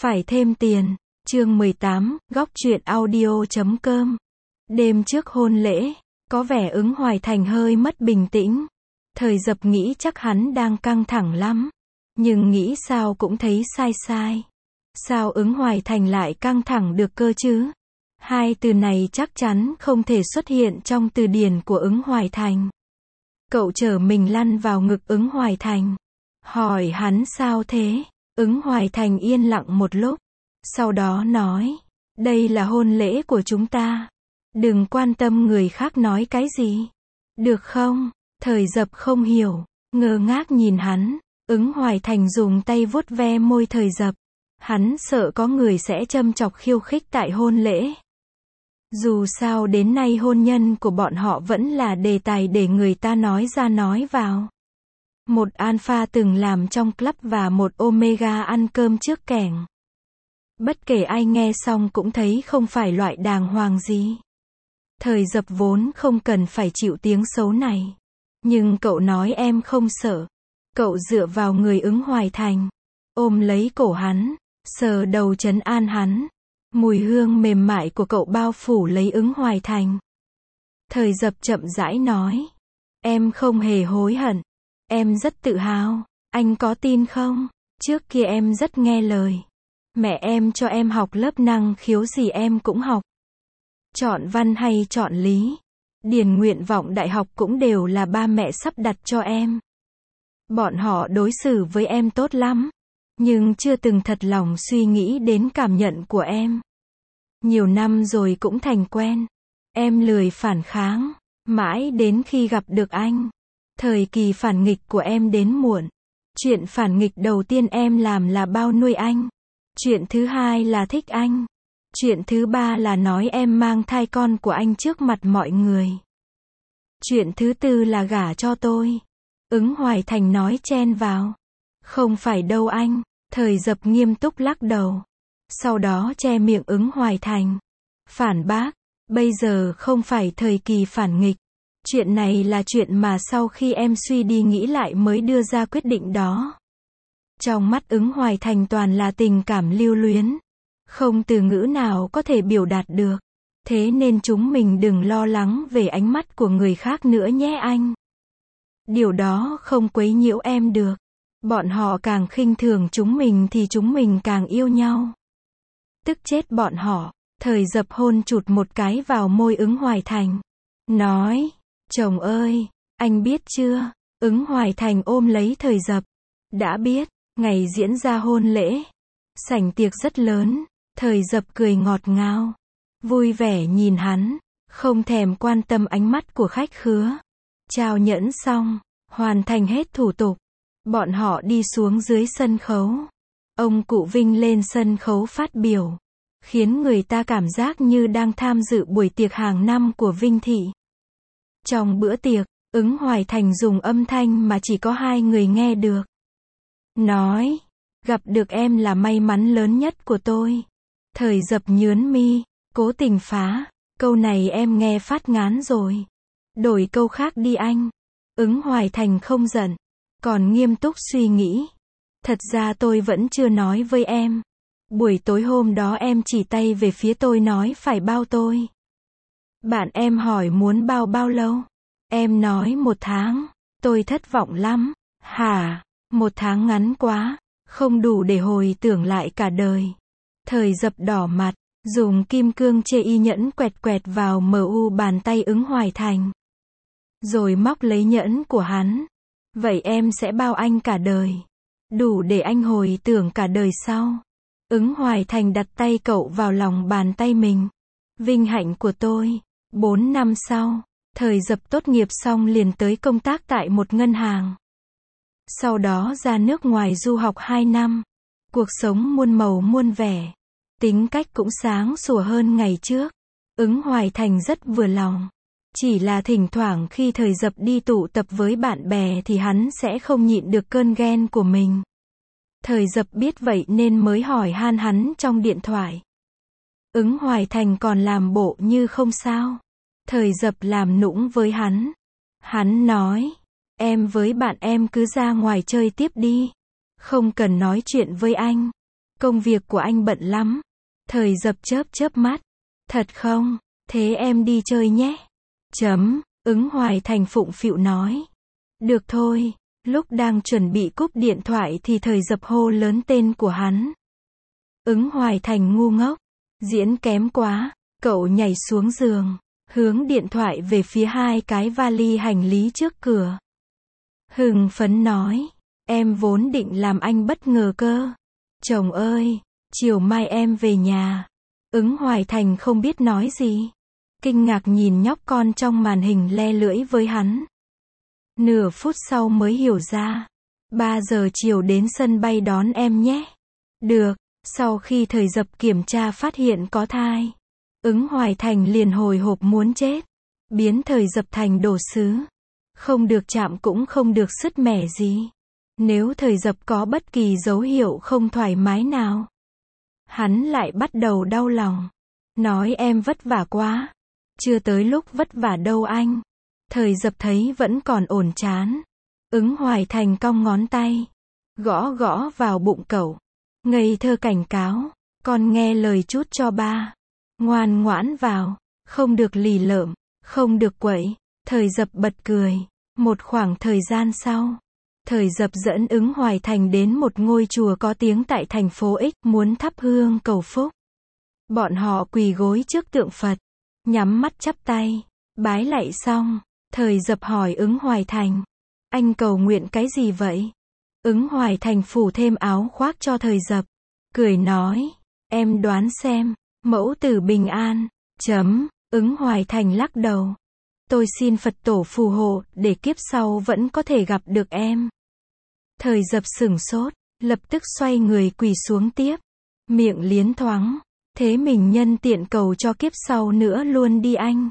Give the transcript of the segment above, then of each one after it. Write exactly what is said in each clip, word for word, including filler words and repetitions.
Phải thêm tiền. Chương mười tám, góc truyện audio chấm com. Đêm trước hôn lễ, có vẻ Ứng Hoài Thành hơi mất bình tĩnh. Thời Dập nghĩ chắc hắn đang căng thẳng lắm, nhưng nghĩ sao cũng thấy sai sai. Sao Ứng Hoài Thành lại căng thẳng được cơ chứ? Hai từ này chắc chắn không thể xuất hiện trong từ điển của Ứng Hoài Thành. Cậu trở mình lăn vào ngực Ứng Hoài Thành, hỏi hắn sao thế? Ứng Hoài Thành yên lặng một lúc, sau đó nói, đây là hôn lễ của chúng ta, đừng quan tâm người khác nói cái gì, được không? Thời Dập không hiểu, ngơ ngác nhìn hắn. Ứng Hoài Thành dùng tay vuốt ve môi Thời Dập, hắn sợ có người sẽ châm chọc khiêu khích tại hôn lễ. Dù sao đến nay hôn nhân của bọn họ vẫn là đề tài để người ta nói ra nói vào. Một alpha từng làm trong club và một omega ăn cơm trước kẻng. Bất kể ai nghe xong cũng thấy không phải loại đàng hoàng gì. Thời Dập vốn không cần phải chịu tiếng xấu này. Nhưng cậu nói em không sợ. Cậu dựa vào người Ứng Hoài Thành, ôm lấy cổ hắn, sờ đầu trấn an hắn. Mùi hương mềm mại của cậu bao phủ lấy Ứng Hoài Thành. Thời Dập chậm rãi nói, em không hề hối hận. Em rất tự hào, anh có tin không? Trước kia em rất nghe lời. Mẹ em cho em học lớp năng khiếu gì em cũng học. Chọn văn hay chọn lý, điền nguyện vọng đại học cũng đều là ba mẹ sắp đặt cho em. Bọn họ đối xử với em tốt lắm, nhưng chưa từng thật lòng suy nghĩ đến cảm nhận của em. Nhiều năm rồi cũng thành quen. Em lười phản kháng, mãi đến khi gặp được anh. Thời kỳ phản nghịch của em đến muộn. Chuyện phản nghịch đầu tiên em làm là bao nuôi anh. Chuyện thứ hai là thích anh. Chuyện thứ ba là nói em mang thai con của anh trước mặt mọi người. Chuyện thứ tư là gả cho tôi. Ứng Hoài Thành nói chen vào. Không phải đâu anh. Thời Dập nghiêm túc lắc đầu. Sau đó che miệng Ứng Hoài Thành. Phản bác. Bây giờ không phải thời kỳ phản nghịch. Chuyện này là chuyện mà sau khi em suy đi nghĩ lại mới đưa ra quyết định đó. Trong mắt Ứng Hoài Thành toàn là tình cảm lưu luyến. Không từ ngữ nào có thể biểu đạt được. Thế nên chúng mình đừng lo lắng về ánh mắt của người khác nữa nhé anh. Điều đó không quấy nhiễu em được. Bọn họ càng khinh thường chúng mình thì chúng mình càng yêu nhau. Tức chết bọn họ. Thời Dập hôn chụt một cái vào môi Ứng Hoài Thành. Nói, chồng ơi, anh biết chưa? Ứng Hoài Thành ôm lấy Thời Dập. Đã biết. Ngày diễn ra hôn lễ, sảnh tiệc rất lớn. Thời Dập cười ngọt ngào, vui vẻ nhìn hắn, không thèm quan tâm ánh mắt của khách khứa. Trao nhẫn xong, hoàn thành hết thủ tục, bọn họ đi xuống dưới sân khấu. Ông cụ Vinh lên sân khấu phát biểu, khiến người ta cảm giác như đang tham dự buổi tiệc hàng năm của Vinh Thị. Trong bữa tiệc, Ứng Hoài Thành dùng âm thanh mà chỉ có hai người nghe được. Nói, gặp được em là may mắn lớn nhất của tôi. Thời Dập nhướn mi, cố tình phá, câu này em nghe phát ngán rồi. Đổi câu khác đi anh. Ứng Hoài Thành không giận, còn nghiêm túc suy nghĩ. Thật ra tôi vẫn chưa nói với em. Buổi tối hôm đó em chỉ tay về phía tôi nói phải bao tôi. Bạn em hỏi muốn bao bao lâu? Em nói một tháng. Tôi thất vọng lắm. Hả? Một tháng ngắn quá, không đủ để hồi tưởng lại cả đời. Thời Dập đỏ mặt, dùng kim cương chê y nhẫn quẹt quẹt vào mờ u bàn tay Ứng Hoài Thành. Rồi móc lấy nhẫn của hắn. Vậy em sẽ bao anh cả đời. Đủ để anh hồi tưởng cả đời sau. Ứng Hoài Thành đặt tay cậu vào lòng bàn tay mình. Vinh hạnh của tôi. Bốn năm sau, Thời Dập tốt nghiệp xong liền tới công tác tại một ngân hàng. Sau đó ra nước ngoài du học hai năm. Cuộc sống muôn màu muôn vẻ. Tính cách cũng sáng sủa hơn ngày trước. Ứng Hoài Thành rất vừa lòng. Chỉ là thỉnh thoảng khi Thời Dập đi tụ tập với bạn bè thì hắn sẽ không nhịn được cơn ghen của mình. Thời Dập biết vậy nên mới hỏi han hắn trong điện thoại. Ứng Hoài Thành còn làm bộ như không sao. Thời Dập làm nũng với hắn. Hắn nói, em với bạn em cứ ra ngoài chơi tiếp đi. Không cần nói chuyện với anh. Công việc của anh bận lắm. Thời Dập chớp chớp mắt. Thật không? Thế em đi chơi nhé. Chấm, Ứng Hoài Thành phụng phịu nói. Được thôi. Lúc đang chuẩn bị cúp điện thoại thì Thời Dập hô lớn tên của hắn. Ứng Hoài Thành ngu ngốc. Diễn kém quá. Cậu nhảy xuống giường, hướng điện thoại về phía hai cái vali hành lý trước cửa. Hưng phấn nói, em vốn định làm anh bất ngờ cơ. Chồng ơi, chiều mai em về nhà. Ứng Hoài Thành không biết nói gì. Kinh ngạc nhìn nhóc con trong màn hình le lưỡi với hắn. Nửa phút sau mới hiểu ra. ba giờ chiều đến sân bay đón em nhé. Được, sau khi Thời Dập kiểm tra phát hiện có thai. Ứng Hoài Thành liền hồi hộp muốn chết. Biến Thời Dập thành đồ sứ. Không được chạm cũng không được sứt mẻ gì. Nếu Thời Dập có bất kỳ dấu hiệu không thoải mái nào, hắn lại bắt đầu đau lòng. Nói em vất vả quá. Chưa tới lúc vất vả đâu anh. Thời Dập thấy vẫn còn ổn chán. Ứng Hoài Thành cong ngón tay. Gõ gõ vào bụng cậu. Ngây thơ cảnh cáo. Con nghe lời chút cho ba. Ngoan ngoãn vào. Không được lì lợm. Không được quậy. Thời Dập bật cười. Một khoảng thời gian sau, Thời Dập dẫn Ứng Hoài Thành đến một ngôi chùa có tiếng tại thành phố X muốn thắp hương cầu phúc. Bọn họ quỳ gối trước tượng Phật, nhắm mắt chắp tay, bái lạy xong, Thời Dập hỏi Ứng Hoài Thành, anh cầu nguyện cái gì vậy? Ứng Hoài Thành phủ thêm áo khoác cho Thời Dập, cười nói, em đoán xem, mẫu tử bình an, chấm, Ứng Hoài Thành lắc đầu. Tôi xin Phật tổ phù hộ, để kiếp sau vẫn có thể gặp được em. Thời Dập sửng sốt, lập tức xoay người quỳ xuống tiếp. Miệng liến thoáng. Thế mình nhân tiện cầu cho kiếp sau nữa luôn đi anh.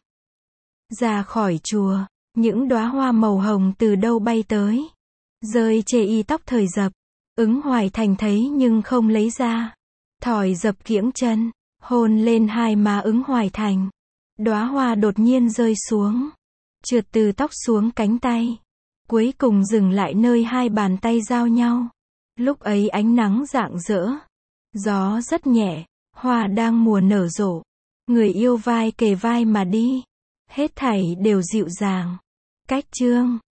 Ra khỏi chùa, những đóa hoa màu hồng từ đâu bay tới. Rơi chê y tóc Thời Dập. Ứng Hoài Thành thấy nhưng không lấy ra. Thời Dập kiễng chân, hôn lên hai má Ứng Hoài Thành. Đóa hoa đột nhiên rơi xuống, trượt từ tóc xuống cánh tay, cuối cùng dừng lại nơi hai bàn tay giao nhau. Lúc ấy ánh nắng rạng rỡ, gió rất nhẹ, hoa đang mùa nở rộ, người yêu vai kề vai mà đi, hết thảy đều dịu dàng. Cách chương